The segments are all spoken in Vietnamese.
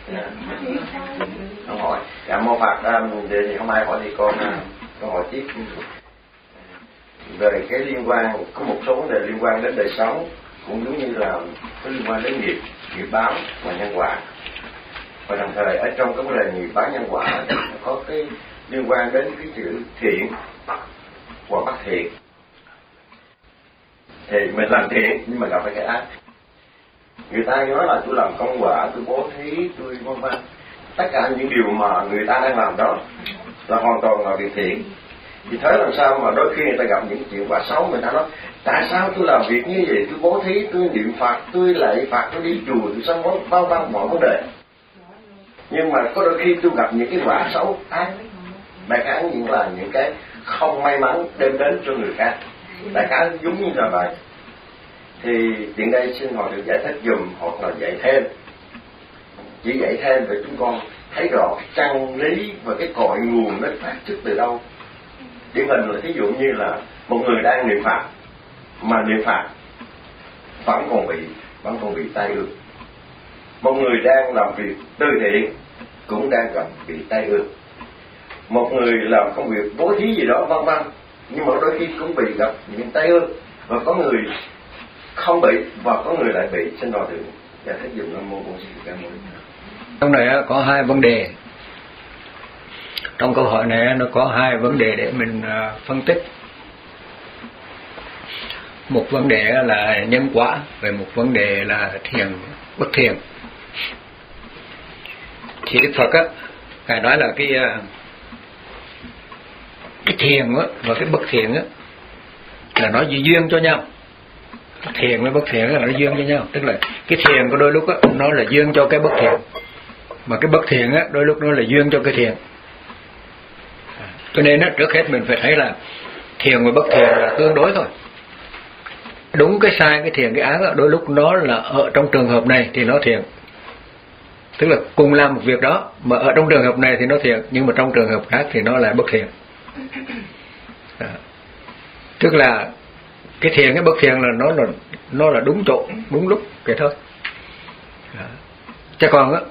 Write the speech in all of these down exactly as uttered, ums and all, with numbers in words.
Không hỏi. Dạ mô Phật, vậy thì hôm nay hỏi thì con con hỏi tiếp về cái liên quan, có một số vấn đề liên quan đến đời sống, cũng giống như là có liên quan đến nghiệp, nghiệp báo và nhân quả. Và đồng thời ở trong cái vấn đề nghiệp báo nhân quả có cái liên quan đến cái chữ thiện và bất thiện. Thì mình làm thiện nhưng mà gặp phải cái ác. Người ta nói là tôi làm công quả, tôi bố thí, tôi vân vân. Tất cả những điều mà người ta đang làm đó là hoàn toàn là việc thiện. Vì thế làm sao mà đôi khi người ta gặp những chuyện quả xấu, người ta nói tại sao tôi làm việc như vậy, tôi bố thí, tôi niệm Phật, tôi lạy Phật, tôi đi chùa, tôi sống vân vân vân mọi vấn đề. Nhưng mà có đôi khi tôi gặp những cái quả xấu ác, đại khái những là những cái không may mắn đem đến cho người khác. Đại khái giống như là vậy. Thì tiện đây xin họ được giải thích dùm hoặc là dạy thêm, chỉ dạy thêm để chúng con thấy rõ cái chân lý và cái cội nguồn nó phát xuất từ đâu. Điển hình là thí dụ như là một người đang niệm Phật mà niệm Phật vẫn còn bị vẫn còn bị tai ương. Một người đang làm việc từ thiện cũng đang gặp bị tai ương. Một người làm công việc bố thí gì đó vân vân, nhưng mà đôi khi cũng bị gặp những tai ương. Và có người không bị và có người lại bị. Xin Hòa Thượng giải thích dùm Nam Mô Bổn Sư Thích Ca Mâu Ni. Trong này có hai vấn đề. Trong câu hỏi này nó có hai vấn đề để mình phân tích. Một vấn đề là nhân quả, và một vấn đề là thiện bất thiện. Thì Đức Phật á, Ngài nói là cái cái thiện á và cái bất thiện á là nó duyên cho nhau. Thiện với bất thiện là nó duyên cho nhau, tức là cái thiện có đôi lúc á nó là duyên cho cái bất thiện, mà cái bất thiện á đôi lúc nó là duyên cho cái thiện. Cho nên á, trước hết mình phải thấy là thiện và bất thiện là tương đối thôi. Đúng cái sai, cái thiện, cái ác á, đôi lúc nó là ở trong trường hợp này thì nó thiện, tức là cùng làm một việc đó, mà ở trong trường hợp này thì nó thiện, nhưng mà trong trường hợp khác thì nó lại bất thiện. À, tức là cái thiện, cái bất thiện là nó là nó là đúng chỗ, đúng lúc vậy thôi. À, chứ còn á,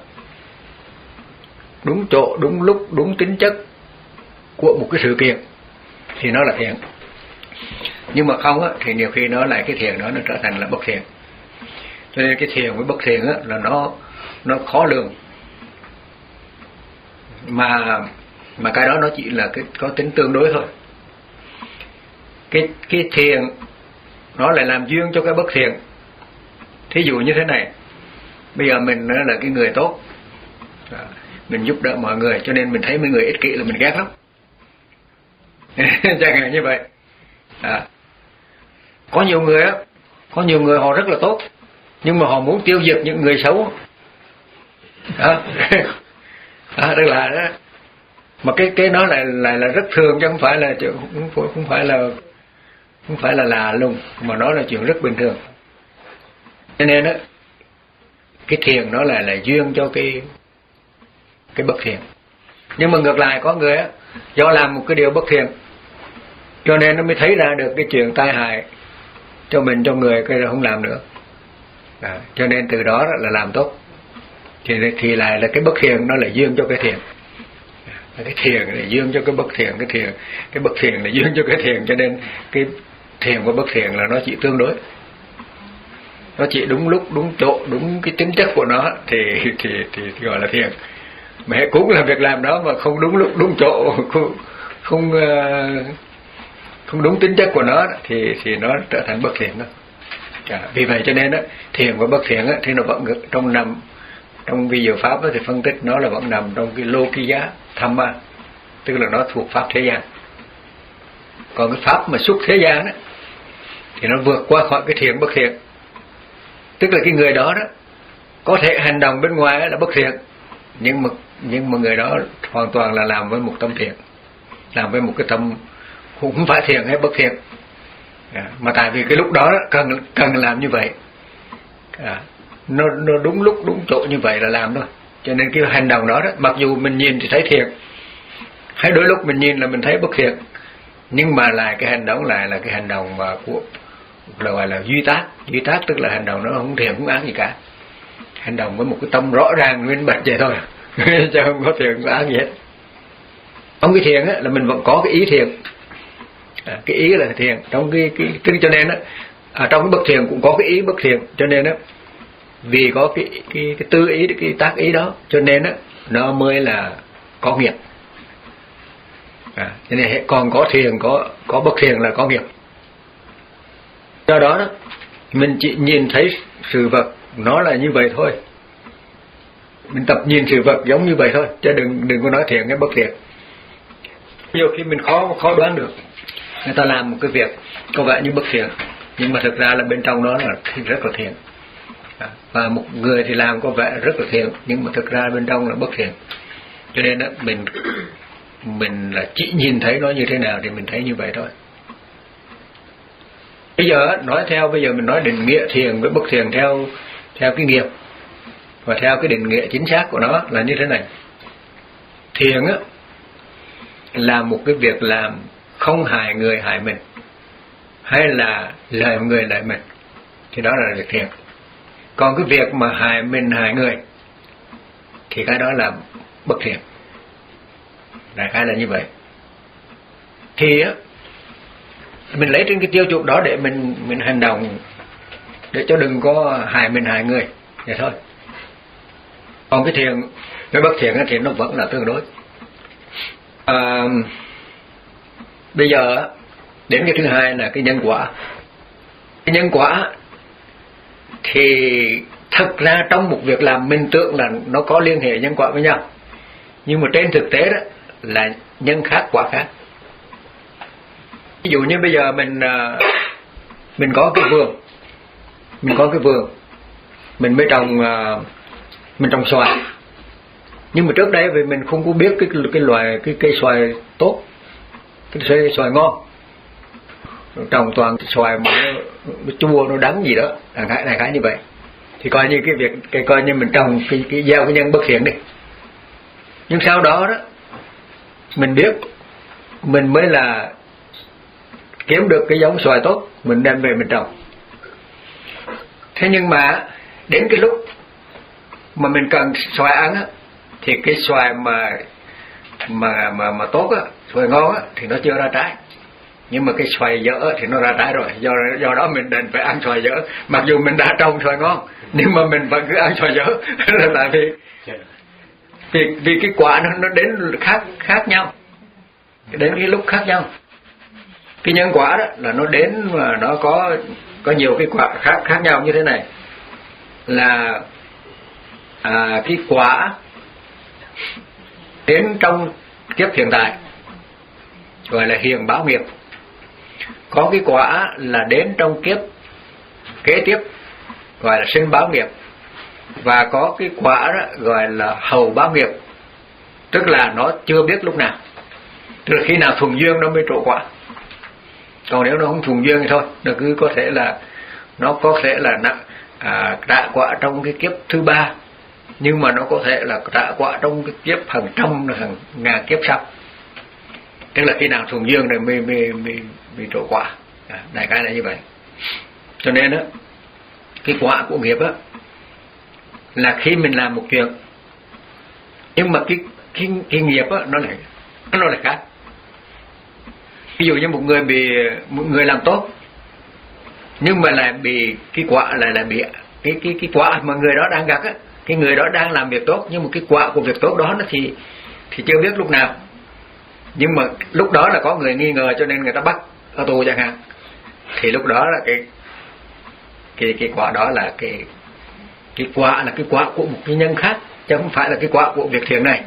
đúng chỗ, đúng lúc, đúng tính chất của một cái sự kiện thì nó là thiện, nhưng mà không á thì nhiều khi nó lại cái thiện đó nó trở thành là bất thiện. Cho nên cái thiện với bất thiện á là nó nó khó lường, mà mà cái đó nó chỉ là cái có tính tương đối thôi. Cái cái thiện nó lại làm duyên cho cái bất thiện. Thí dụ như thế này, bây giờ mình là cái người tốt, mình giúp đỡ mọi người, cho nên mình thấy mấy người ích kỷ là mình ghét lắm. Chẳng hạn như vậy. À, có nhiều người á, có nhiều người họ rất là tốt, nhưng mà họ muốn tiêu diệt những người xấu. Đó. À, tức là đó. Mà cái cái đó lại lại là rất thường, chứ không phải là không, không phải là không phải là lạ lùng, mà nó là chuyện rất bình thường. Cho nên đó, cái thiện nó lại là duyên cho cái cái bất thiện. Nhưng mà ngược lại có người á, do làm một cái điều bất thiện cho nên nó mới thấy ra được cái chuyện tai hại cho mình, cho người, cái rồi không làm nữa. À, cho nên từ đó là làm tốt. Thì thì lại là cái bất thiện nó là duyên cho cái thiện. À, cái thiện là duyên cho cái bất thiện, cái thiện cái bất thiện là duyên cho cái thiện, cho nên cái thiện và bất thiện là nó chỉ tương đối. Nó chỉ đúng lúc, đúng chỗ, đúng cái tính chất của nó thì thì thì, thì gọi là thiện. Mà cũng là việc làm đó mà không đúng lúc, đúng chỗ, không không, không đúng tính chất của nó thì thì nó trở thành bất thiện đó. À, vì vậy cho nên đó, thiện và bất thiện đó, thì nó vẫn trong nằm trong vi diệu pháp đó, thì phân tích nó là vẫn nằm trong cái Lokiya Dhamma, tức là nó thuộc pháp thế gian. Còn cái pháp mà xuất thế gian đó, thì nó vượt qua khỏi cái thiện bất thiện. Tức là cái người đó đó có thể hành động bên ngoài là bất thiện, nhưng mà nhưng mà người đó hoàn toàn là làm với một tâm thiện, làm với một cái tâm không phải thiện hay bất thiện. À, mà tại vì cái lúc đó, đó cần cần làm như vậy. À, nó nó đúng lúc đúng chỗ như vậy là làm thôi. Cho nên cái hành động đó đó, mặc dù mình nhìn thì thấy thiện, hay đôi lúc mình nhìn là mình thấy bất thiện, nhưng mà lại cái hành động lại là cái hành động mà của là gọi là duy tác. Duy tác tức là hành động nó không thiện không ác gì cả. hành động với một cái tâm rõ ràng minh bạch vậy thôi chứ không có thiền có ác gì hết. Trong cái thiền á là mình vẫn có cái ý thiền, à, cái ý là thiền trong cái cái, cái cho nên á à, trong cái bậc thiền cũng có cái ý bậc thiền, cho nên á vì có cái cái cái tư ý cái tác ý đó cho nên á nó mới là có nghiệp. À, cho nên còn có thiền có có bậc thiền là có nghiệp. Do đó đó mình chỉ nhìn thấy sự vật nó là như vậy thôi, mình tập nhìn sự vật giống như vậy thôi, chứ đừng đừng có nói thiền cái bất thiền. Nhiều khi mình khó khó đoán được, người ta làm một cái việc có vẻ như bất thiền nhưng mà thực ra là bên trong đó là rất là thiền, à, và một người thì làm có vẻ rất là thiền nhưng mà thực ra bên trong là bất thiền. Cho nên đó mình mình là chỉ nhìn thấy nó như thế nào thì mình thấy như vậy thôi. Bây giờ nói theo bây giờ mình nói định nghĩa thiền với bất thiền theo theo cái nghiệp và theo cái định nghĩa chính xác của nó là như thế này. Thiền á là một cái việc làm không hại người hại mình, hay là lợi người lợi mình, thì đó là việc thiền. Còn cái việc mà hại mình hại người thì cái đó là bất thiền. Đại khái là như vậy. Thì á mình lấy trên cái tiêu chuẩn đó để mình mình hành động để cho đừng có hại mình hại người vậy thôi. Còn cái thiền cái bất thiền thì nó vẫn là tương đối. À, bây giờ đến cái thứ hai là cái nhân quả. Cái nhân quả thì thật ra trong một việc làm mình tưởng là nó có liên hệ nhân quả với nhau, nhưng mà trên thực tế đó là nhân khác quả khác. Ví dụ như bây giờ mình mình có cái vườn, mình có cái vườn, mình mới trồng mình trồng xoài, nhưng mà trước đây vì mình không có biết cái cái loài cái cây xoài tốt, cái xoài, xoài ngon, trồng toàn xoài mà nó, nó chua nó đắng gì đó, đại khái đại khái như vậy, thì coi như cái việc cái coi như mình trồng cái cái gieo cái nhân bất thiện đi. Nhưng sau đó đó mình biết mình mới là kiếm được cái giống xoài tốt, mình đem về mình trồng. Thế nhưng mà đến cái lúc mà mình cần xoài ăn á, thì cái xoài mà mà mà mà tốt á, xoài ngon á thì nó chưa ra trái, nhưng mà cái xoài dở thì nó ra trái rồi. Do do đó mình đành phải ăn xoài dở, mặc dù mình đã trồng xoài ngon nhưng mà mình vẫn cứ ăn xoài dở là tại vì vì vì cái quả nó nó đến khác khác nhau, đến cái lúc khác nhau. Cái nhân quả đó là nó đến mà nó có có nhiều cái quả khác khác nhau như thế này, là à, cái quả đến trong kiếp hiện tại gọi là hiền báo nghiệp, có cái quả là đến trong kiếp kế tiếp gọi là sinh báo nghiệp, và có cái quả đó gọi là hậu báo nghiệp, tức là nó chưa biết lúc nào, tức là khi nào thuận duyên nó mới trổ quả. Còn nếu nó không thuận duyên thì thôi, nó cứ có thể là nó có thể là nặng à, trả quả trong cái kiếp thứ ba, nhưng mà nó có thể là trả quả trong cái kiếp hàng trăm hàng ngàn kiếp sau. Tức là khi nào thuận duyên rồi mới mới mới, mới trổ quả. À, đại khái là như vậy. Cho nên đó cái quả của nghiệp á là khi mình làm một chuyện, nhưng mà cái cái, cái nghiệp á nó lại nó lại khác. Ví dụ như một người bị một người làm tốt nhưng mà lại bị cái quả lại là bị cái cái cái quả mà người đó đang gặt á, cái người đó đang làm việc tốt nhưng mà cái quả của việc tốt đó nó thì thì chưa biết lúc nào, nhưng mà lúc đó là có người nghi ngờ cho nên người ta bắt ở tù chẳng hạn, thì lúc đó là cái cái cái quả đó là cái cái quả là cái quả của một cái nhân khác chứ không phải là cái quả của việc thiện này.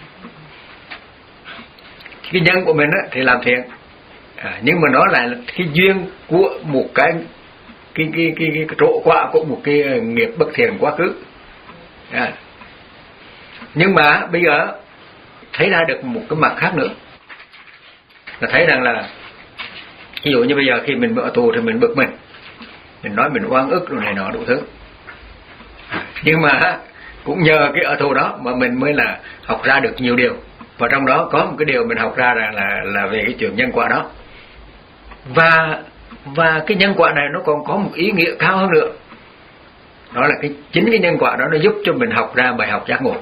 Cái nhân của mình á thì làm thiện, à, nhưng mà nó lại là cái duyên của một cái cái cái cái, cái, cái trổ quả của một cái nghiệp bất thiện quá khứ. À. Nhưng mà bây giờ thấy ra được một cái mặt khác nữa, là thấy rằng là ví dụ như bây giờ khi mình ở tù thì mình bực mình, mình nói mình oan ức rồi này nọ đủ thứ, nhưng mà cũng nhờ cái ở tù đó mà mình mới là học ra được nhiều điều, và trong đó có một cái điều mình học ra là là, là về cái chuyện nhân quả đó. Và và cái nhân quả này nó còn có một ý nghĩa cao hơn nữa, Đó là cái chính cái nhân quả đó nó giúp cho mình học ra bài học giác ngộ.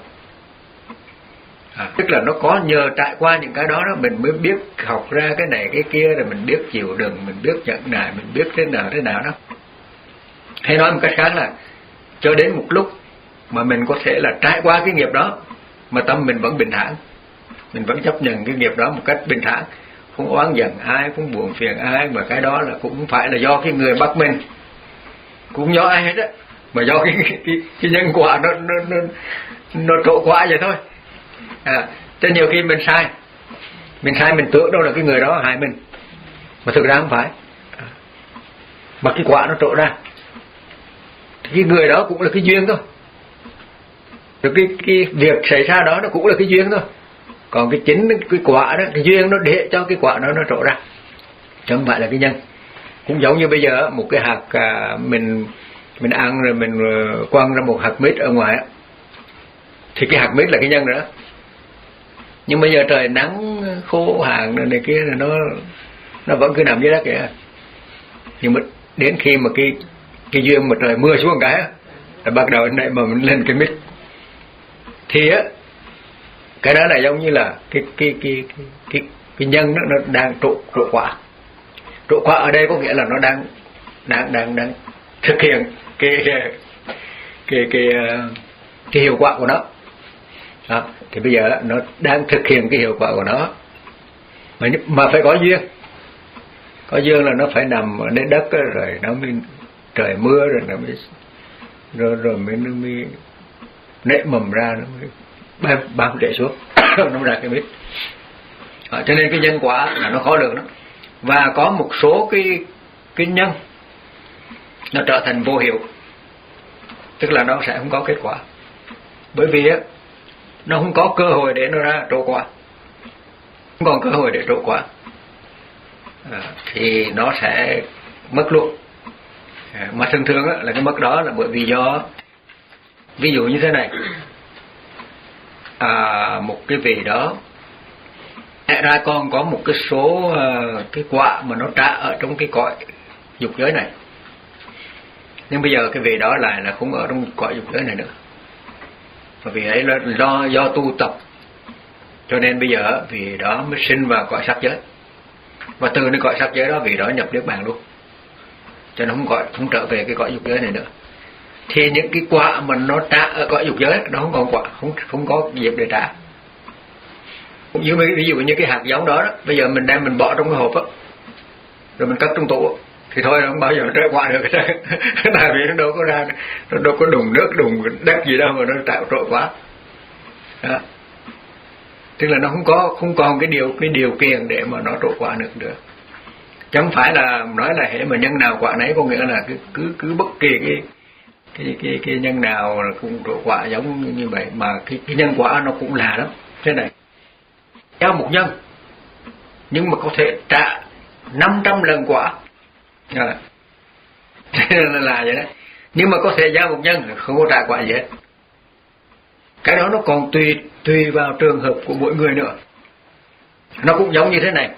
À, tức là nó có nhờ trải qua những cái đó đó mình mới biết học ra cái này cái kia, rồi mình biết chịu đựng, mình biết nhận nại, mình biết thế nào thế nào đó. Hay nói một cách khác là cho đến một lúc mà mình có thể là trải qua cái nghiệp đó mà tâm mình vẫn bình thản, mình vẫn chấp nhận cái nghiệp đó một cách bình thản, không oán giận ai, không buồn phiền ai, mà cái đó là cũng không phải là do cái người bắt mình, cũng do ai hết á, mà do cái cái, cái nhân quả nó nó nó nó trổ quả vậy thôi. À, cho nhiều khi mình sai, mình sai mình tưởng đâu là cái người đó hại mình, mà thực ra không phải, mà cái quả nó trổ ra, thì cái người đó cũng là cái duyên thôi, rồi cái cái việc xảy ra đó nó cũng là cái duyên thôi, còn cái chính cái quả đó, cái duyên nó để cho cái quả nó nó trổ ra, chứ không phải là cái nhân. Cũng giống như bây giờ một cái hạt à, mình mình ăn rồi mình quăng ra một hạt mít ở ngoài, thì cái hạt mít là cái nhân rồi đó. Nhưng bây giờ trời nắng khô hạn này, này kia nó nó vẫn cứ nằm dưới đất kìa. Nhưng mà đến khi mà cái cái duyên mà trời mưa xuống cái là bắt đầu này mà mình lên cái mít, thì á cái đó là giống như là cái cái cái cái cái, cái nhân đó, nó đang trổ trổ quả. Trổ quả ở đây có nghĩa là nó đang đang đang đang thực hiện cái cái cái cái, cái hiệu quả của nó. Đó, thì bây giờ nó đang thực hiện cái hiệu quả của nó, mà mà phải có duyên. Có duyên là nó phải nằm ở trên đất rồi nó mới trời mưa rồi nó mới rồi rồi mới nó mới nảy mầm ra, nó mới bám bám rễ xuống nó ra cái mít. À, cho nên cái nhân quả là nó khó được đó. Và có một số cái cái nhân nó trở thành vô hiệu, tức là nó sẽ không có kết quả, bởi vì á nó không có cơ hội để nó ra trổ quả, không còn cơ hội để trổ quả, à, thì nó sẽ mất luôn. À, mà thường thường á, là cái mất đó là bởi vì do, ví dụ như thế này, à, một cái vị đó lẽ ra con có một cái số uh, cái quả mà nó trả ở trong cái cõi dục giới này, nhưng bây giờ cái vị đó lại là không ở trong cõi dục giới này nữa, và vì ấy là do do tu tập, cho nên bây giờ vì đó mới sinh vào cõi sắc giới, và từ cái cõi sắc giới đó vì đó nhập niết bàn luôn, cho nó không gọi không trở về cái cõi dục giới này nữa. Thì những cái quả mà nó trả ở cõi dục giới nó không còn quả, không không có dịp để trả. Cũng như ví dụ như cái hạt giống đó, đó bây giờ mình đem mình bỏ trong cái hộp á, rồi mình cất trong tủ, thì thôi nó không bao giờ nó quả được tại vì nó đâu có ra, nó đâu có đùng nước đùng đất gì đâu mà nó tạo trội quá đó. Tức là nó không có không còn cái điều cái điều kiện để mà nó trổ quả được được. Chẳng phải là nói là hệ mà nhân nào quả nấy, có nghĩa là cứ cứ cứ bất kỳ cái cái cái cái nhân nào là cũng trổ quả giống như, như vậy, mà cái, cái nhân quả nó cũng là lắm. Thế này, giao một nhân nhưng mà có thể trả năm trăm lần quả, à, là, là vậy đấy. Nhưng mà có thể giao một nhân không có trả quả gì hết. Cái đó nó còn tùy tùy vào trường hợp của mỗi người nữa. Nó cũng giống như thế này,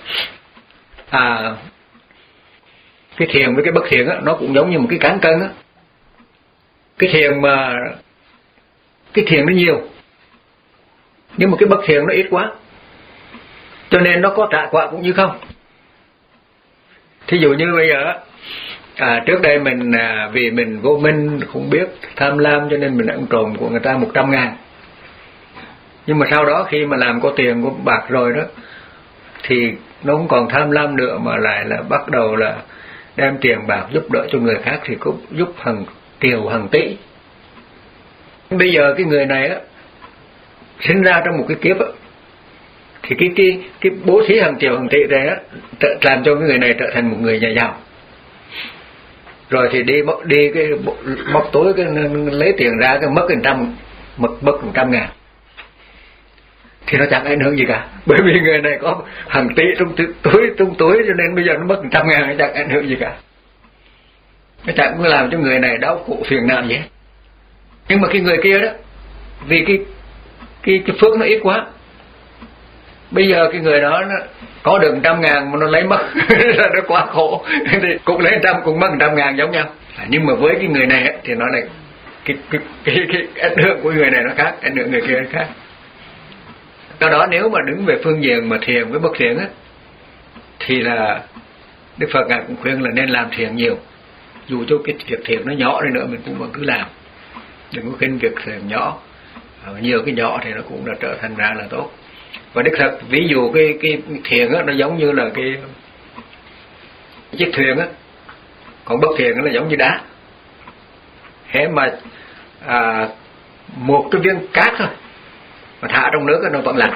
à, cái thiền với cái bất thiền á, nó cũng giống như một cái cán cân á. Cái thiền mà cái thiền nó nhiều, nhưng mà cái bất thiền nó ít quá, cho nên nó có trả quả cũng như không. Thí dụ như bây giờ à, trước đây mình à, vì mình vô minh không biết tham lam, cho nên mình ăn trộm của người ta một trăm ngàn. Nhưng mà sau đó khi mà làm có tiền có bạc rồi đó, thì nó không còn tham lam nữa, mà lại là bắt đầu là đem tiền bạc giúp đỡ cho người khác, thì cũng giúp hàng triệu hàng tỷ. Bây giờ cái người này á sinh ra trong một cái kiếp á, thì cái cái cái bố thí hàng triệu hàng tỷ này á làm cho cái người này trở thành một người nhà giàu. Rồi thì đi đi cái móc tối cái lấy tiền ra cái mất một trăm mất mất một trăm ngàn, thì nó chẳng ảnh hưởng gì cả, bởi vì người này có hàng tỷ trong túi trong túi, cho nên bây giờ nó mất một trăm ngàn nó chẳng ảnh hưởng gì cả, nó chẳng có làm cho người này đau khổ phiền não gì hết. Nhưng mà cái người kia đó, vì cái cái cái phước nó ít quá, bây giờ cái người đó nó có được một trăm ngàn mà nó lấy mất là nó quá khổ, thì cũng lấy trăm cũng mất một trăm ngàn giống nhau. À, nhưng mà với cái người này ấy, thì nó lại cái cái, cái cái cái ảnh hưởng của người này nó khác, ảnh hưởng người kia nó khác. Do đó nếu mà đứng về phương diện mà thiền với bất thiền á, thì là Đức Phật ngài cũng khuyên là nên làm thiền nhiều, dù cho cái việc thiền nó nhỏ đi nữa mình cũng vẫn cứ làm, đừng có khinh việc thiền nhỏ. À, nhiều cái nhỏ thì nó cũng là trở thành ra là tốt. Và Đức Phật ví dụ cái cái thiền á, nó giống như là cái, cái chiếc thuyền á, còn bất thiền nó là giống như đá. Thế mà à, một cái viên cát thôi mà thả trong nước nó vẫn lặn,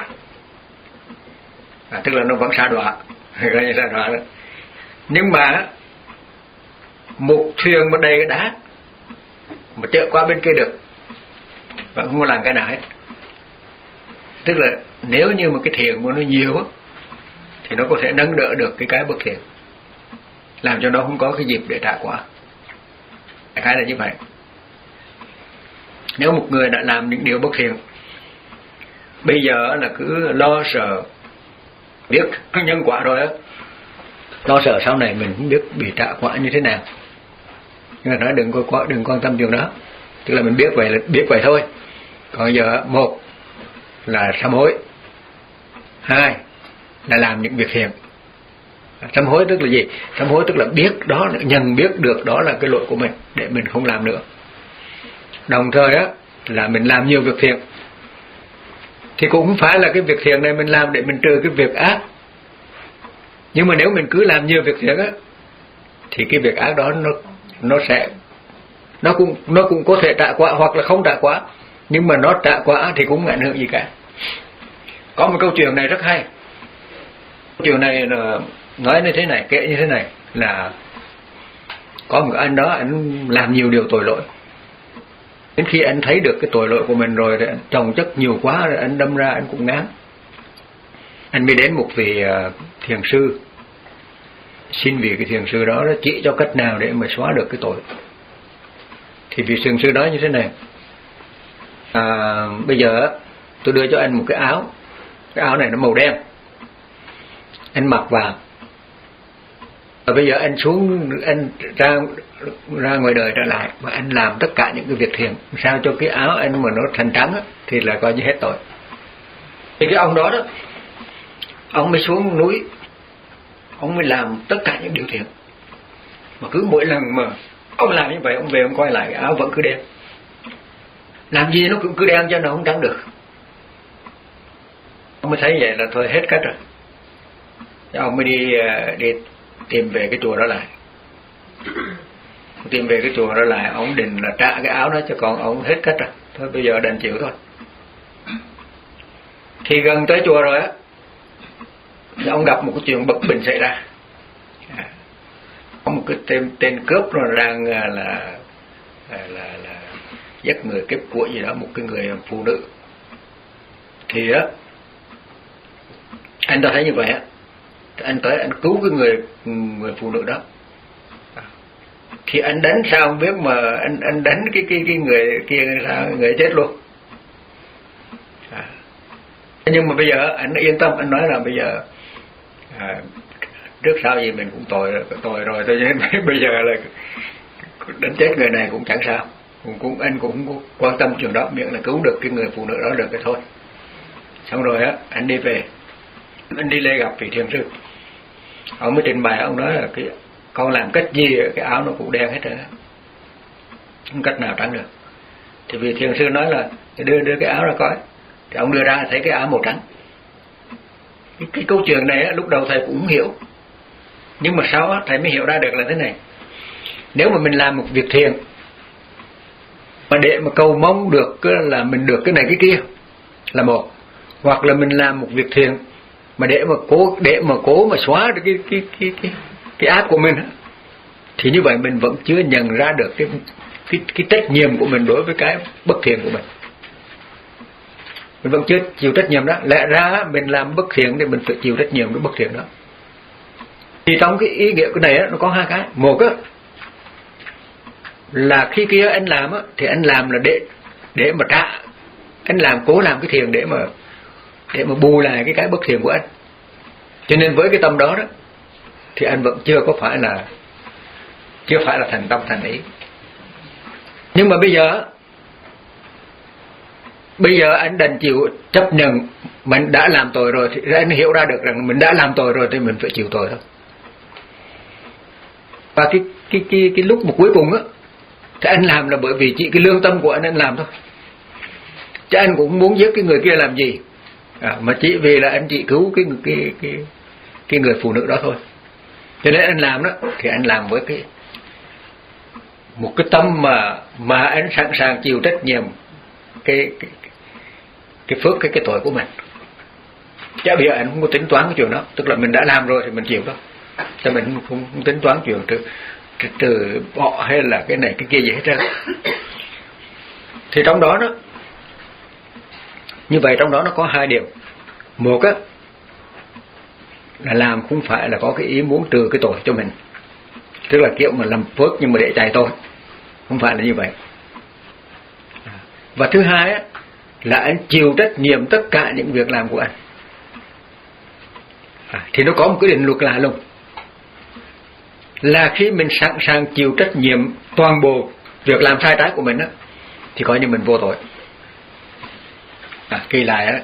à, tức là nó vẫn sa đọa, gọi như sa đọa đó. Nhưng mà một thuyền mà đầy cái đá mà chở qua bên kia được vẫn không có làm cái nào hết. Tức là nếu như mà cái thiền của nó nhiều á, thì nó có thể nâng đỡ được cái cái bất thiền, làm cho nó không có cái dịp để trả quả. Cái là như vậy. Nếu một người đã làm những điều bất thiện, bây giờ là cứ lo sợ biết cái nhân quả rồi á, lo sợ sau này mình không biết bị trả quả như thế nào. Nhưng mà nói đừng có đừng quan tâm chuyện đó, tức là mình biết vậy là biết vậy thôi. Còn giờ một là sám hối, hai là làm những việc thiện. Sám hối tức là gì? Sám hối tức là biết đó, nhận biết được đó là cái lỗi của mình để mình không làm nữa. Đồng thời á là mình làm nhiều việc thiện, thì cũng không phải là cái việc thiện này mình làm để mình trừ cái việc ác. Nhưng mà nếu mình cứ làm nhiều việc thiện á, thì cái việc ác đó nó nó sẽ nó cũng nó cũng có thể trả quả hoặc là không trả quả. Nhưng mà nó trả quả thì cũng không ảnh hưởng gì cả. Có một câu chuyện này rất hay. Câu chuyện này là nói như thế này, kể như thế này, là có một anh đó anh làm nhiều điều tội lỗi. Đến khi anh thấy được cái tội lỗi của mình rồi, anh chồng chất nhiều quá rồi anh đâm ra anh cũng ngán. Anh mới đến một vị thiền sư, xin vị cái thiền sư đó chỉ cho cách nào để mà xóa được cái tội. Thì vị thiền sư nói như thế này: à, bây giờ tôi đưa cho anh một cái áo, cái áo này nó màu đen, anh mặc vào. Và bây giờ anh xuống, anh ra ra ngoài đời trở lại và anh làm tất cả những cái việc thiện, sao cho cái áo anh mà nó thành trắng á, thì là coi như hết tội. Thì cái ông đó đó, ông mới xuống núi, ông mới làm tất cả những điều thiện. Mà cứ mỗi lần mà ông làm như vậy, ông về ông coi lại cái áo vẫn cứ đen. Làm gì nó cũng cứ đen cho nó không trắng được. Ông mới thấy vậy là thôi hết cách rồi. Thì ông mới đi đi tìm về cái chùa đó lại. Tìm về cái chùa đó lại, ông định là trả cái áo đó cho con, ông hết cách rồi. Thôi bây giờ đành chịu thôi. Thì gần tới chùa rồi á, thì ông gặp một cái chuyện bực bình xảy ra. À, có một cái tên, tên cướp nó đang là là, là, là, là giết người cướp của gì đó, một cái người phụ nữ. Thì á, anh ta thấy như vậy á, anh tới anh cứu cái người người phụ nữ đó. Thì anh đánh sao không biết mà anh anh đánh cái cái cái người kia sao người chết luôn. À. Nhưng mà bây giờ anh yên tâm, anh nói là bây giờ à, trước sau gì mình cũng tội tội rồi thôi, chứ bây giờ là đánh chết người này cũng chẳng sao, cũng, cũng anh cũng không quan tâm chuyện đó, miễn là cứu được cái người phụ nữ đó được cái thôi. Xong rồi á, anh đi về, anh đi lên gặp vị thiền sư. Ông mới trình bày, ông nói là cái con làm cách gì cái áo nó cũng đen hết rồi, không cách nào trắng được. Thì vị thiền sư nói là đưa đưa cái áo ra coi. Thì ông đưa ra thấy cái áo màu trắng. Cái, cái câu chuyện này á, lúc đầu thầy cũng không hiểu, nhưng mà sau á, thầy mới hiểu ra được là thế này: nếu mà mình làm một việc thiện mà để mà cầu mong được là mình được cái này cái kia là một, hoặc là mình làm một việc thiện mà để mà cố để mà cố mà xóa được cái cái cái cái cái ác của mình, thì như vậy mình vẫn chưa nhận ra được cái cái cái trách nhiệm của mình đối với cái bất thiện của mình. Mình vẫn chưa chịu trách nhiệm đó. Lẽ ra mình làm bất thiện thì mình phải chịu trách nhiệm với bất thiện đó. Thì trong cái ý nghĩa của này á, nó có hai cái. Một á, là khi kia anh làm á, thì anh làm là để để mà trả, anh làm cố làm cái thiện để mà để mà bù lại cái cái bất thiện của anh. Cho nên với cái tâm đó đó, thì anh vẫn chưa có phải là chưa phải là thành tâm thành ý. Nhưng mà bây giờ bây giờ anh đành chịu chấp nhận mình đã làm tội rồi, thì anh hiểu ra được rằng mình đã làm tội rồi thì mình phải chịu tội thôi. Và cái cái cái cái lúc mà cuối cùng á, thì anh làm là bởi vì chỉ cái lương tâm của anh anh làm thôi, chứ anh cũng muốn giết cái người kia làm gì, à, mà chỉ vì là anh chỉ cứu cái cái cái cái người phụ nữ đó thôi. Cho nên anh làm đó thì anh làm với cái một cái tâm mà mà anh sẵn sàng chịu trách nhiệm cái cái cái phước cái cái tội của mình. Chứ bây giờ anh không có tính toán cái chuyện đó, tức là mình đã làm rồi thì mình chịu đó, cho mình không, không, không tính toán chuyện từ, từ từ bỏ hay là cái này cái kia gì hết trơn. Thì trong đó đó, như vậy trong đó nó có hai điều. Một á là làm không phải là có cái ý muốn trừ cái tội cho mình, tức là kiểu mà làm phước nhưng mà để chạy tội, không phải là như vậy. Và thứ hai á là anh chịu trách nhiệm tất cả những việc làm của anh. À, thì nó có một cái định luật lạ lùng, là khi mình sẵn sàng chịu trách nhiệm toàn bộ việc làm sai trái của mình á, thì coi như mình vô tội. À, kỳ lạ á.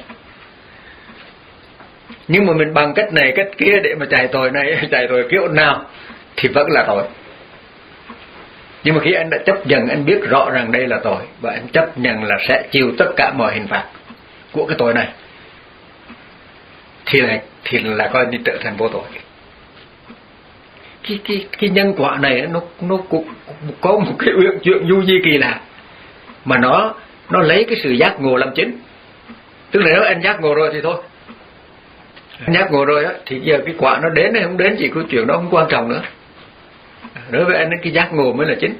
Nhưng mà mình bằng cách này cách kia để mà chạy tội này chạy tội kiểu nào thì vẫn là tội. Nhưng mà khi anh đã chấp nhận, anh biết rõ rằng đây là tội, và anh chấp nhận là sẽ chịu tất cả mọi hình phạt của cái tội này, thì là thì là coi như trở thành vô tội. Cái cái cái nhân quả này nó nó cũng có một cái chuyện du di kỳ lạ, mà nó nó lấy cái sự giác ngộ làm chính. Tức là nếu anh giác ngộ rồi thì thôi, anh giác ngộ rồi á thì giờ cái quả nó đến hay không đến chỉ có chuyện đó không quan trọng nữa. Đối với anh cái giác ngộ mới là chính.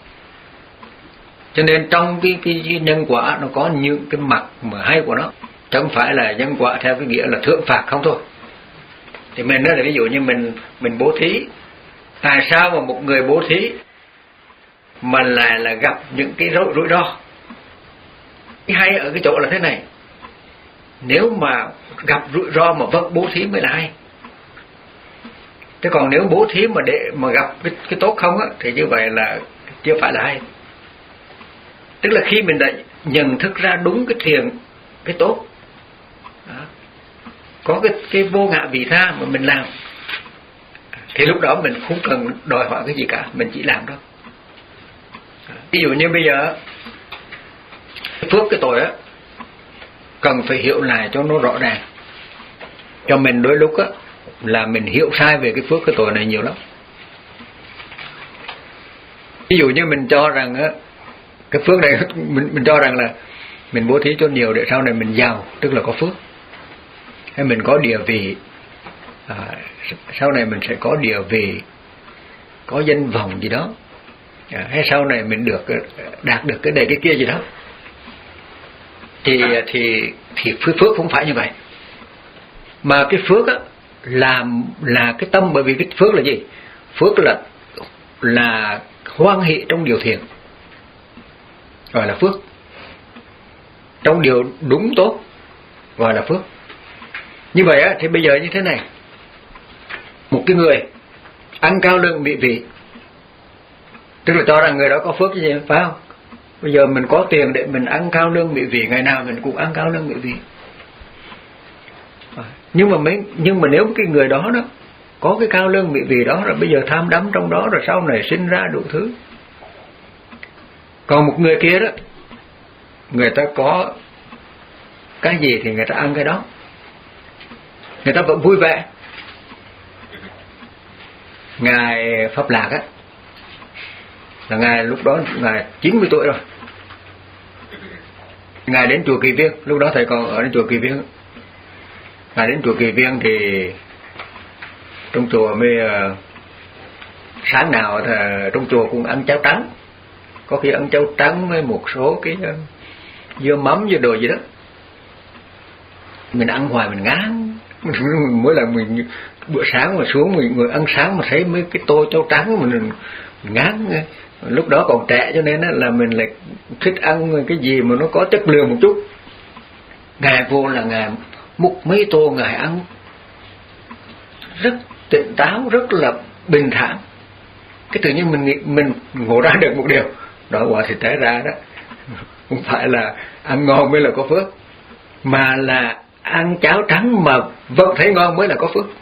Cho nên trong cái, cái, cái nhân quả nó có những cái mặt mà hay của nó, chứ không phải là nhân quả theo cái nghĩa là thưởng phạt không thôi. Thì mình nói là ví dụ như mình mình bố thí, tại sao mà một người bố thí mà là là gặp những cái rủi, rủi ro? Cái hay ở cái chỗ là thế này, nếu mà gặp rủi ro mà vẫn bố thí mới là hay. Thế còn nếu bố thí mà để mà gặp cái, cái tốt không á, thì như vậy là chưa phải là hay. Tức là khi mình đã nhận thức ra đúng cái thiện, cái tốt đó, có cái, cái vô ngã vị tha mà mình làm, thì lúc đó mình không cần đòi hỏi cái gì cả, mình chỉ làm thôi. Ví dụ như bây giờ phước cái tội á, cần phải hiểu lại cho nó rõ ràng. Cho mình đôi lúc á là mình hiểu sai về cái phước cái tội này nhiều lắm. Ví dụ như mình cho rằng á, cái phước này mình, mình cho rằng là mình bố thí cho nhiều để sau này mình giàu, tức là có phước. Hay mình có địa vị, à, sau này mình sẽ có địa vị, có danh vọng gì đó, à, hay sau này mình được đạt được cái này cái kia gì đó. Thì thì thì phước không phải như vậy. Mà cái phước á là là cái tâm, bởi vì cái phước là gì? Phước là là hoan hỷ trong điều thiện, gọi là phước. Trong điều đúng tốt gọi là phước. Như vậy á thì bây giờ như thế này, một cái người ăn cao lương mỹ vị, tức là cho rằng người đó có phước cái gì, phải không? Bây giờ mình có tiền để mình ăn cao lương mỹ vị, ngày nào mình cũng ăn cao lương mỹ vị. Nhưng mà mấy nhưng mà nếu cái người đó đó có cái cao lương mỹ vị đó rồi bây giờ tham đắm trong đó, rồi sau này sinh ra đủ thứ. Còn một người kia đó, người ta có cái gì thì người ta ăn cái đó, người ta vẫn vui vẻ. Ngài Pháp Lạc á, là ngài lúc đó ngài chín mươi tuổi rồi, ngài đến chùa Kỳ Viên, lúc đó thầy còn ở đến chùa Kỳ Viên. Ngài đến chùa Kỳ Viên thì trong chùa mới uh, sáng nào thì trong chùa cũng ăn cháo trắng, có khi ăn cháo trắng với một số cái uh, dưa mắm dưa đồ gì đó. Mình ăn hoài mình ngán, mỗi lần mình bữa sáng mà xuống mình người ăn sáng mà thấy mấy cái tô cháo trắng mình, mình ngán. Lúc đó còn trẻ cho nên là mình lại thích ăn cái gì mà nó có chất lượng một chút. Ngài vô là ngài múc mấy tô, ngài ăn rất tỉnh táo, rất là bình thản. Cái tự nhiên mình mình ngộ ra được một điều, đói quả thì té ra đó. Không phải là ăn ngon mới là có phước, mà là ăn cháo trắng mà vẫn thấy ngon mới là có phước.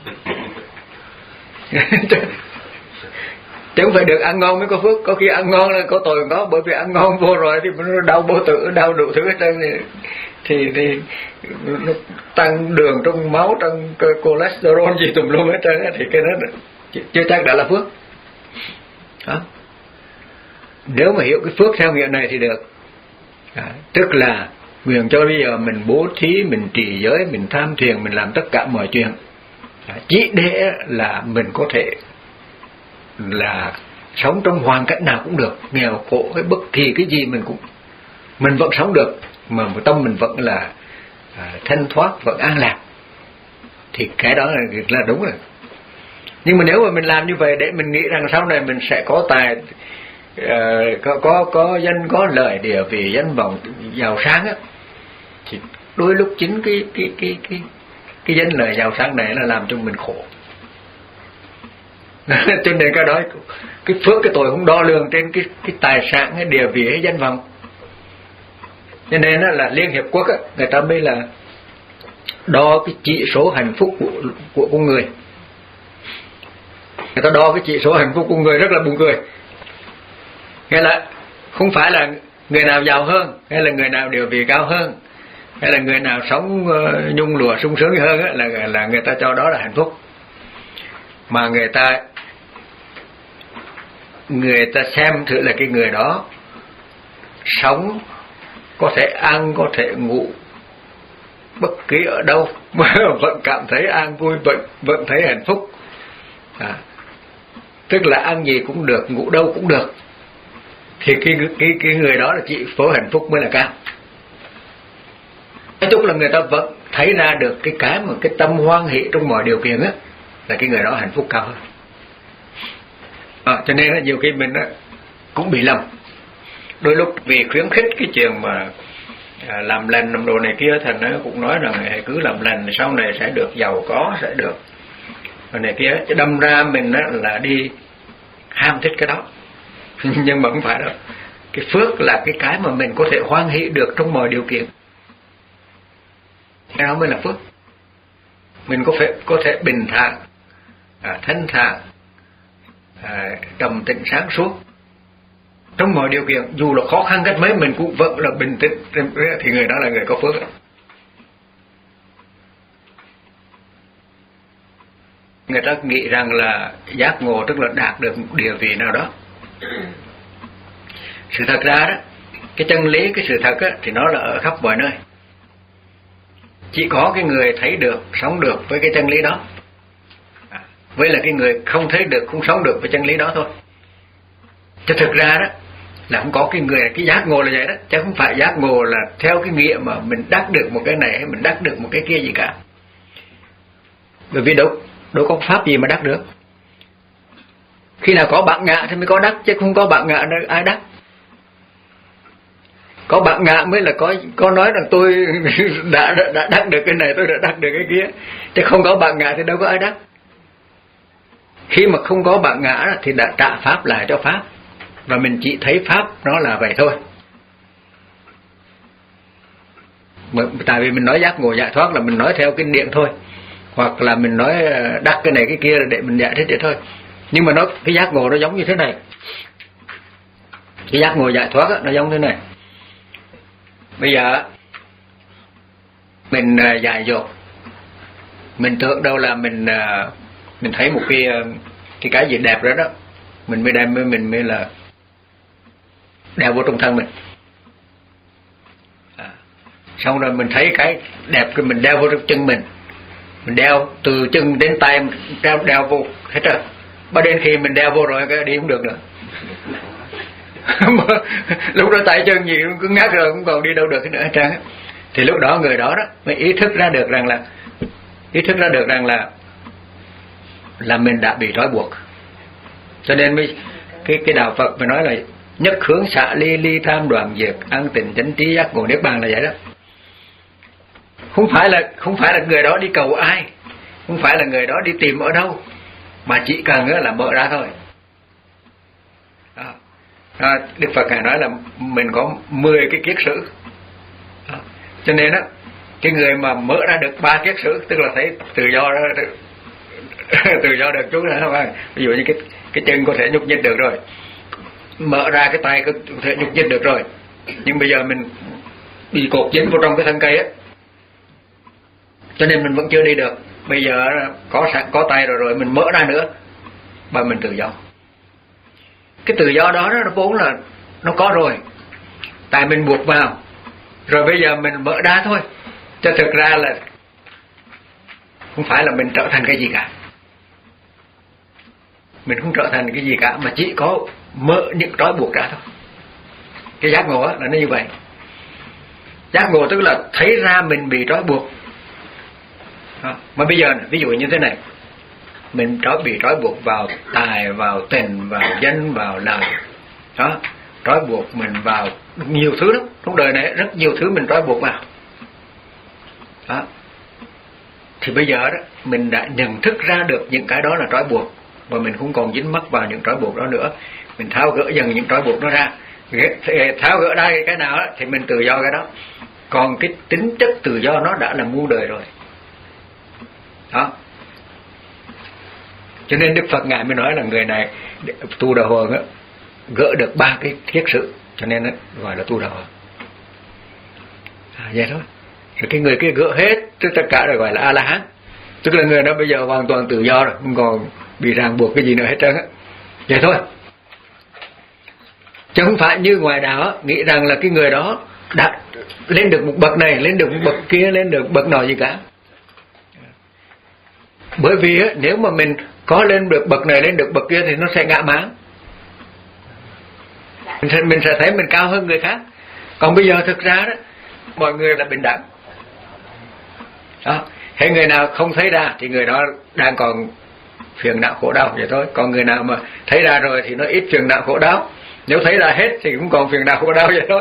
Chứ không phải được ăn ngon mới có phước. Có khi ăn ngon là có tội có, bởi vì ăn ngon vô rồi thì nó đau bao tử, đau đủ thứ hết trơn, thì, thì thì nó tăng đường trong máu, trong cholesterol gì tùm lum hết trơn, thì cái đó chưa chắc đã là phước. Đó. Nếu mà hiểu cái phước theo nghĩa này thì được. À, tức là nguyện cho bây giờ mình bố thí, mình trì giới, mình tham thiền, mình làm tất cả mọi chuyện, à, chỉ để là mình có thể là sống trong hoàn cảnh nào cũng được, nghèo khổ hay bất kỳ cái gì mình cũng mình vẫn sống được, mà tâm mình vẫn là à, thanh thoát, vẫn an lạc, thì cái đó là, là đúng rồi. Nhưng mà nếu mà mình làm như vậy để mình nghĩ rằng sau này mình sẽ có tài, uh, có có có danh có lợi, địa vị danh vọng giàu sang á, thì đôi lúc chính cái cái cái cái cái danh lợi giàu sang này là làm cho mình khổ. Cho nên cái đó, cái phước cái tội không đo lường trên cái cái tài sản hay địa vị hay danh vọng. Cho nên là Liên Hiệp Quốc á, người ta mới là đo cái chỉ số hạnh phúc của của con người. Người ta đo cái chỉ số hạnh phúc của người rất là buồn cười. Nghĩa là không phải là người nào giàu hơn, hay là người nào địa vị cao hơn, hay là người nào sống uh, nhung lụa sung sướng hơn á, là là người ta cho đó là hạnh phúc. Mà người ta người ta xem thử là cái người đó sống có thể ăn, có thể ngủ bất kỳ ở đâu mà vẫn cảm thấy an vui, vẫn vẫn thấy hạnh phúc. À, tức là ăn gì cũng được, ngủ đâu cũng được, thì cái cái cái người đó là chỉ số hạnh phúc mới là cao. Nói chung là người ta vẫn thấy ra được cái cái mà cái tâm hoan hỷ trong mọi điều kiện á, là cái người đó hạnh phúc cao hơn. À, cho nên là nhiều khi mình á, cũng bị lầm. Đôi lúc vì khuyến khích cái chuyện mà à, làm lành làm đồ này kia, thành nó cũng nói rằng hãy cứ làm lành sau này sẽ được giàu có, sẽ được đồ này kia, chứ đâm ra mình á, là đi ham thích cái đó. Nhưng mà không phải đâu. Cái phước là cái cái mà mình có thể hoan hỷ được trong mọi điều kiện, cái đó mới là phước. Mình có thể có thể bình thản, à, thanh thản, à, trầm tĩnh sáng suốt trong mọi điều kiện, dù là khó khăn cách mấy mình cũng vẫn là bình tĩnh, thì người đó là người có phước. Người ta nghĩ rằng là giác ngộ tức là đạt được một địa vị nào đó. Sự thật ra đó, cái chân lý, cái sự thật á, thì nó là ở khắp mọi nơi. Chỉ có cái người thấy được, sống được với cái chân lý đó, à, với là cái người không thấy được, không sống được với chân lý đó thôi. Chứ thực ra đó là không có cái người, cái giác ngộ là vậy đó, chứ không phải giác ngộ là theo cái nghĩa mà mình đắc được một cái này hay mình đắc được một cái kia gì cả. Bởi vì đâu đâu có pháp gì mà đắc được. Khi nào có bản ngã thì mới có đắc, chứ không có bản ngã ai đắc. Có bản ngã mới là có có nói rằng tôi đã, đã đã đắc được cái này, tôi đã đắc được cái kia, chứ không có bản ngã thì đâu có ai đắc. Khi mà không có bản ngã thì đã trả pháp lại cho pháp, và mình chỉ thấy pháp nó là vậy thôi. Tại vì mình nói giác ngộ giải thoát là mình nói theo kinh điển thôi, hoặc là mình nói đắc cái này cái kia để mình giải thích vậy thôi. Nhưng mà nó cái giác ngộ nó giống như thế này, cái giác ngộ giải thoát đó, nó giống thế này. Bây giờ mình dại dột, mình tưởng đâu là mình mình thấy một cái cái cái gì đẹp đó đó, mình mới đem mới mình mới là đeo vô trong thân mình. À, xong rồi mình thấy cái đẹp cái mình đeo vô trong chân mình, mình đeo từ chân đến tay, mình đeo đeo vô hết rồi. Ba đến khi mình đeo vô rồi cái đi không được nữa. Lúc đó tay chân gì cũng cứ ngắt rồi, cũng còn đi đâu được nữa hết trơn. Thì lúc đó người đó đó mới ý thức ra được rằng là ý thức ra được rằng là là mình đã bị trói buộc. Cho nên mới cái cái đạo Phật mới nói là nhất hướng xạ ly, ly tham đoạn diệt, an tịnh chánh trí giác ngộ niết bàn là vậy đó. Không phải là không phải là người đó đi cầu ai, không phải là người đó đi tìm ở đâu, mà chỉ cần là mở ra thôi. Đó. À, Đức Phật Ngài nói là mình có mười cái kiết sử. À, cho nên á, cái người mà mở ra được ba kiết sử tức là thấy tự do đó, tự do được chút nữa, không phải? Ví dụ như cái cái chân có thể nhúc nhích được rồi, mở ra cái tay có thể nhúc nhích được rồi, nhưng bây giờ mình bị cột dính vào trong cái thân cây á, cho nên mình vẫn chưa đi được. Bây giờ có sẵn có tay rồi rồi mình mở ra nữa và mình tự do. Cái tự do đó nó vốn là nó có rồi, tại mình buộc vào rồi bây giờ mình mở ra thôi, cho thực ra là không phải là mình trở thành cái gì cả, mình không trở thành cái gì cả, mà chỉ có mở những trói buộc ra thôi. Cái giác ngộ là nó như vậy. Giác ngộ tức là thấy ra mình bị trói buộc. Đó. Mà bây giờ ví dụ như thế này, mình trói bị trói buộc vào tài, vào tình, vào danh, vào lời, đó, trói buộc mình vào nhiều thứ lắm. Trong đời này rất nhiều thứ mình trói buộc vào. Đó. Thì bây giờ đó mình đã nhận thức ra được những cái đó là trói buộc, và mình không còn dính mắc vào những trói buộc đó nữa. Mình tháo gỡ dần những trói buộc đó ra. Tháo gỡ ra cái nào đó, thì mình tự do cái đó. Còn cái tính chất tự do nó đã là muôn đời rồi. Đó. Cho nên Đức Phật Ngài mới nói là người này tu đạo hoàng á, gỡ được ba cái kiết sử, cho nên nó gọi là tu đạo hoàng. À, vậy thôi. Rồi cái người kia gỡ hết tất cả rồi gọi là A-la-hán. Tức là người đó bây giờ hoàn toàn tự do rồi, không còn bị ràng buộc cái gì nữa hết trơn á. Vậy thôi. Chứ không phải như ngoài đạo á, nghĩ rằng là cái người đó đã lên được một bậc này, lên được một bậc kia, lên được bậc nào gì cả. Bởi vì á, nếu mà mình có lên được bậc này, lên được bậc kia thì nó sẽ ngã máng. Mình sẽ, mình sẽ thấy mình cao hơn người khác. Còn bây giờ thực ra đó, mọi người là bình đẳng. Đó. Hay người nào không thấy ra thì người đó đang còn phiền não khổ đau vậy thôi. Còn người nào mà thấy ra rồi thì nó ít phiền não khổ đau. Nếu thấy ra hết thì cũng còn phiền não khổ đau vậy thôi.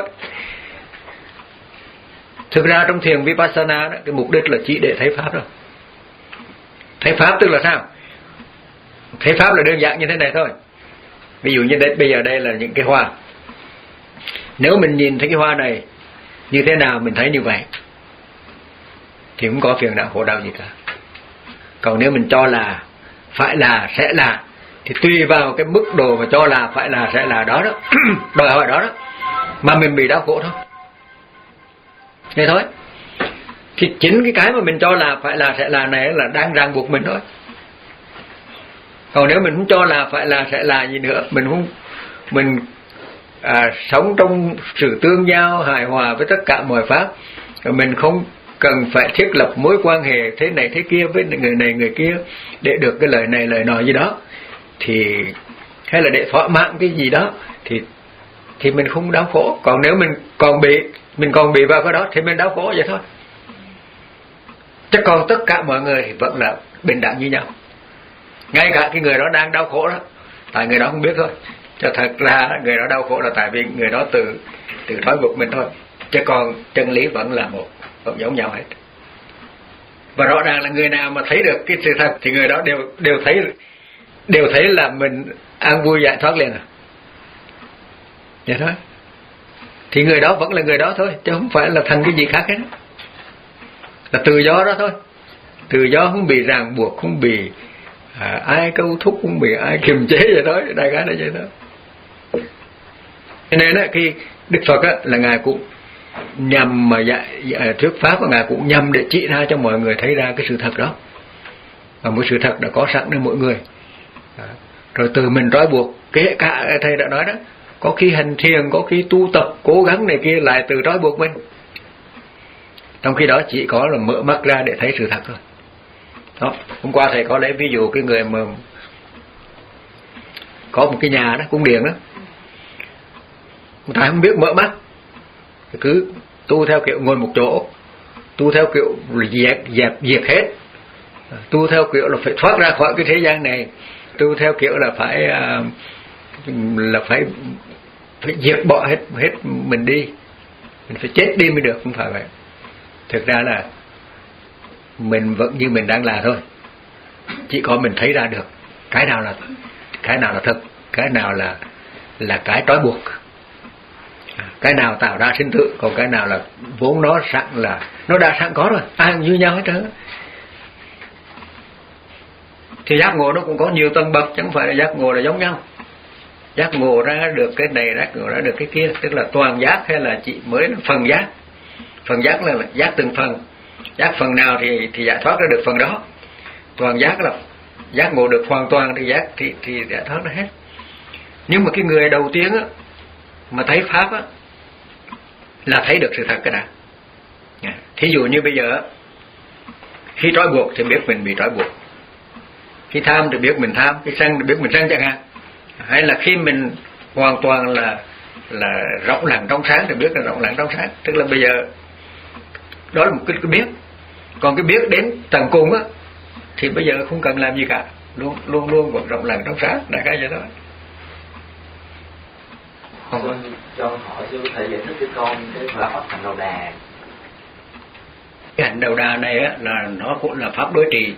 Thực ra trong thiền Vipassana đó, cái mục đích là chỉ để thấy Pháp thôi. Thấy Pháp tức là sao? Thấy Pháp là đơn giản như thế này thôi. Ví dụ như đây, bây giờ đây là những cái hoa. Nếu mình nhìn thấy cái hoa này như thế nào mình thấy như vậy thì không có phiền não khổ đau gì cả. Còn nếu mình cho là, phải là, sẽ là, thì tùy vào cái mức độ mà cho là, phải là, sẽ là đó đó, đòi hỏi đó đó, mà mình bị đau khổ thôi. Thế thôi. Thì chính cái cái mà mình cho là, phải là, sẽ là này là đang ràng buộc mình thôi. Còn nếu mình không cho là, phải là, sẽ là gì nữa, mình không, mình à, sống trong sự tương giao hài hòa với tất cả mọi pháp, mình không cần phải thiết lập mối quan hệ thế này thế kia với người này người kia để được cái lời này lời nọ gì đó, thì hay là để thỏa mãn cái gì đó, thì thì mình không đau khổ. Còn nếu mình còn bị mình còn bị vào cái đó thì mình đau khổ vậy thôi. Chứ còn tất cả mọi người thì vẫn là bình đẳng như nhau. Ngay cả cái người đó đang đau khổ đó, tại người đó không biết thôi. Cho thật ra người đó đau khổ là tại vì người đó tự tự trói buộc mình thôi. Chứ còn chân lý vẫn là một, vẫn giống nhau hết. Và rõ ràng là người nào mà thấy được cái sự thật thì người đó đều đều thấy đều thấy là mình an vui giải thoát liền à. Vậy thôi. Thì người đó vẫn là người đó thôi, chứ không phải là thành cái gì khác hết. Là tự do đó thôi. Tự do không bị ràng buộc, không bị à, ai câu thúc, không bị ai kiềm chế vậy đó, đại khái là vậy đó. Cho nên á, khi Đức Phật á, là Ngài cũng nhằm mà dạy, dạy thuyết pháp, và Ngài cũng nhằm để chỉ ra cho mọi người thấy ra cái sự thật đó. Và một sự thật đã có sẵn đến mỗi người. Đó. Rồi từ mình trói buộc, kể cả thầy đã nói đó, có khi hành thiền, có khi tu tập, cố gắng này kia lại từ trói buộc mình. Trong khi đó chỉ có là mở mắt ra để thấy sự thật thôi. Đó. Hôm qua thầy có lấy ví dụ cái người mà có một cái nhà đó, cung điện đó, người ta không biết mở mắt, cứ tu theo kiểu ngồi một chỗ, tu theo kiểu dẹp dẹp diệt hết, tu theo kiểu là phải thoát ra khỏi cái thế gian này, tu theo kiểu là phải là phải phải diệt bỏ hết hết mình đi, mình phải chết đi mới được, không phải vậy. Thực ra là mình vẫn như mình đang là thôi, chỉ có mình thấy ra được cái nào là cái nào là thật, cái nào là là cái trói buộc. Cái nào tạo ra sinh tử, còn cái nào là vốn nó sẵn, là nó đã sẵn có rồi, ai cũng như nhau hết trơn. Thì giác ngộ nó cũng có nhiều tầng bậc, chẳng phải là giác ngộ là giống nhau. Giác ngộ ra được cái này, giác ngộ ra được cái kia, tức là toàn giác hay là chỉ mới phần giác. Phần giác là giác từng phần, giác phần nào thì thì giải thoát ra được phần đó. Toàn giác là giác ngộ được hoàn toàn thì giác thì thì giải thoát ra hết. Nhưng mà cái người đầu tiên á, mà thấy pháp á, là thấy được sự thật cái đã. Thí dụ như bây giờ, khi trói buộc thì biết mình bị trói buộc, khi tham thì biết mình tham, khi sân thì biết mình sân chẳng hạn. Hay là khi mình hoàn toàn là là rộng lặng trong sáng thì biết là rộng lặng trong sáng. Tức là bây giờ đó là một cái, cái biết. Còn cái biết đến tầng cùng á thì bây giờ không cần làm gì cả, luôn luôn luôn vẫn rộng lặng trong sáng, đại khái vậy đó. Con cho hỏi sư có thể giải thích cho con cái pháp hành đầu đà. Cái hành đầu đà này á là nó cũng là pháp đối trị.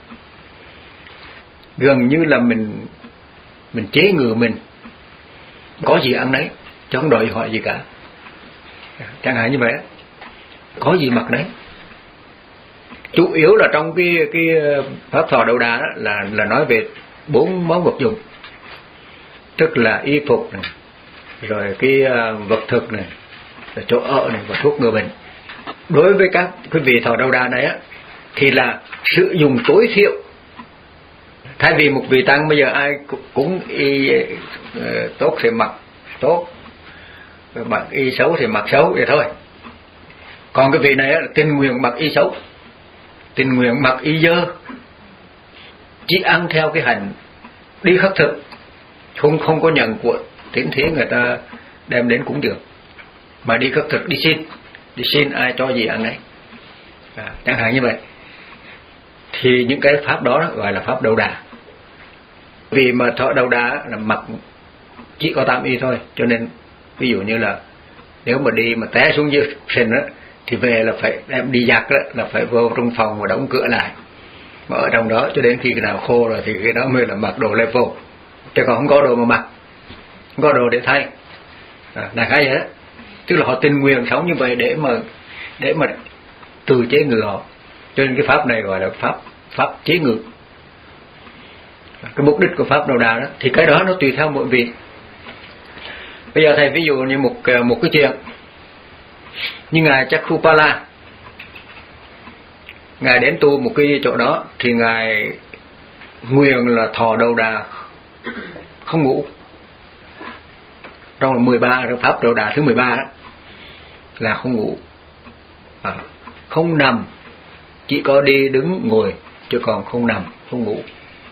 Gần như là mình mình chế ngự mình, có gì ăn đấy, chứ không đòi hỏi gì cả. Chẳng hạn như vậy, có gì mặc đấy. Chủ yếu là trong cái cái pháp thọ đầu đà đó là là nói về bốn món vật dụng, tức là y phục này, rồi cái vật thực này, rồi chỗ ở này và thuốc ngừa bệnh. Đối với các quý vị thọ đầu đà này á thì là sử dụng tối thiểu. Thay vì một vị tăng bây giờ ai cũng y uh, tốt thì mặc tốt, mặc y xấu thì mặc xấu vậy thôi. Còn cái vị này á, tình nguyện mặc y xấu, tình nguyện mặc y dơ, chỉ ăn theo cái hành đi khất thực, không không có nhận của tiến thế người ta đem đến cúng dường, mà đi khất thực, đi xin, đi xin ai cho gì ăn đấy, à, chẳng hạn như vậy. Thì những cái pháp đó, đó gọi là pháp đầu đà. Vì mà thọ đầu đà là mặc chỉ có tam y thôi, cho nên ví dụ như là nếu mà đi mà té xuống dưới sình á thì về là phải đem đi giặt đó, là phải vô trong phòng và đóng cửa lại, mà ở trong đó cho đến khi cái nào khô rồi thì cái đó mới là mặc đồ lên vô, chứ còn không có đồ mà mặc, không có đồ để thay, à, là cái vậy đó. Tức là họ tình nguyện sống như vậy để mà để mà từ chế ngự họ, cho nên cái pháp này gọi là pháp pháp chế ngự. Cái mục đích của pháp đầu đà đó thì cái đó nó tùy theo mỗi vị. Bây giờ thầy ví dụ như một một cái chuyện như ngài Chakrupala, ngài đến tu một cái chỗ đó thì ngài nguyện là thọ đầu đà không ngủ. Trong mười ba pháp đầu đà thứ mười ba đó là không ngủ, à, không nằm, chỉ có đi đứng ngồi chứ còn không nằm không ngủ.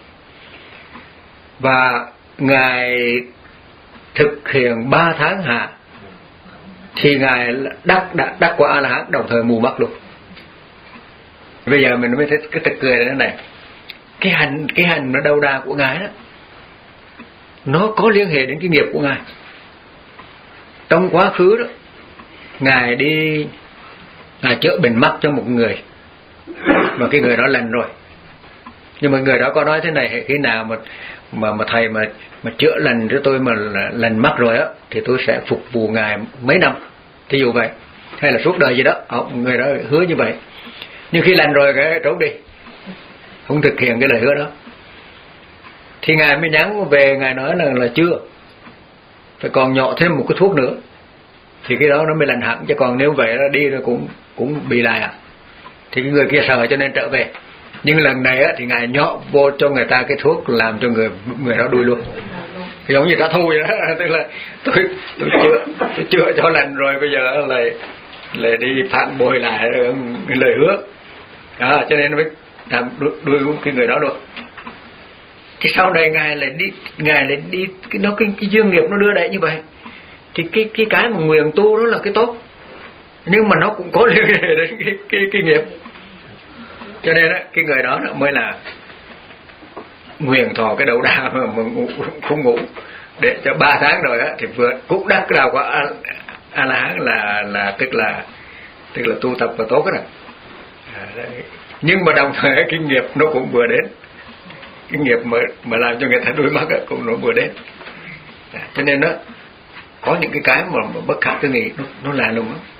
Và ngài thực hiện ba tháng hạ thì ngài đắc đắc, đắc quả A La Hán, đồng thời mù mắt luôn. Bây giờ mình mới thấy cái thật cười này này, cái hành cái hành nó đầu đà của ngài đó, nó có liên hệ đến cái nghiệp của ngài. Trong quá khứ đó, ngài đi ngài chữa bệnh mắt cho một người, mà cái người đó lành rồi. Nhưng mà người đó có nói thế này, khi nào mà mà mà thầy mà mà chữa lành cho tôi mà lành mắt rồi á thì tôi sẽ phục vụ ngài mấy năm, thí dụ vậy, hay là suốt đời gì đó. Người đó hứa như vậy, nhưng khi lành rồi cái trốn đi, không thực hiện cái lời hứa đó. Thì ngài mới nhắn về, ngài nói là là chưa, phải còn nhọ thêm một cái thuốc nữa thì cái đó nó mới lành hẳn, chứ còn nếu vậy nó đi nó cũng cũng bị lại à. Thì cái người kia sợ cho nên trở về. Nhưng lần này á, thì ngài nhọ vô cho người ta cái thuốc làm cho người người đó đuôi luôn, thì giống như trả thù vậy đó. Tức là tôi tôi chữa tôi chữa cho lành rồi, bây giờ lại lại đi phản bội lại cái lời hứa đó, cho nên mới làm đuôi, đuôi cái người đó được. Thì sau này ngài lại đi ngài lại đi cái nó cái, cái dương nghiệp nó đưa đẩy như vậy, thì cái cái cái mà nguyện tu đó là cái tốt, nhưng mà nó cũng có liên hệ đến cái cái cái nghiệp. Cho nên đó, cái người đó mới là nguyện thọ cái đầu đà mà, mà ngủ, không ngủ để cho ba tháng rồi á thì vừa cũng đắc cái đạo của A La Hán, là là tức là tức là tu tập và tốt cái này. À, nhưng mà đồng thời cái nghiệp nó cũng vừa đến, cái nghiệp mà mà làm cho người ta đuôi mắt cũng nó vừa đến. Cho nên đó có những cái cái mà bất khả tư nghị nó, nó là đúng đó.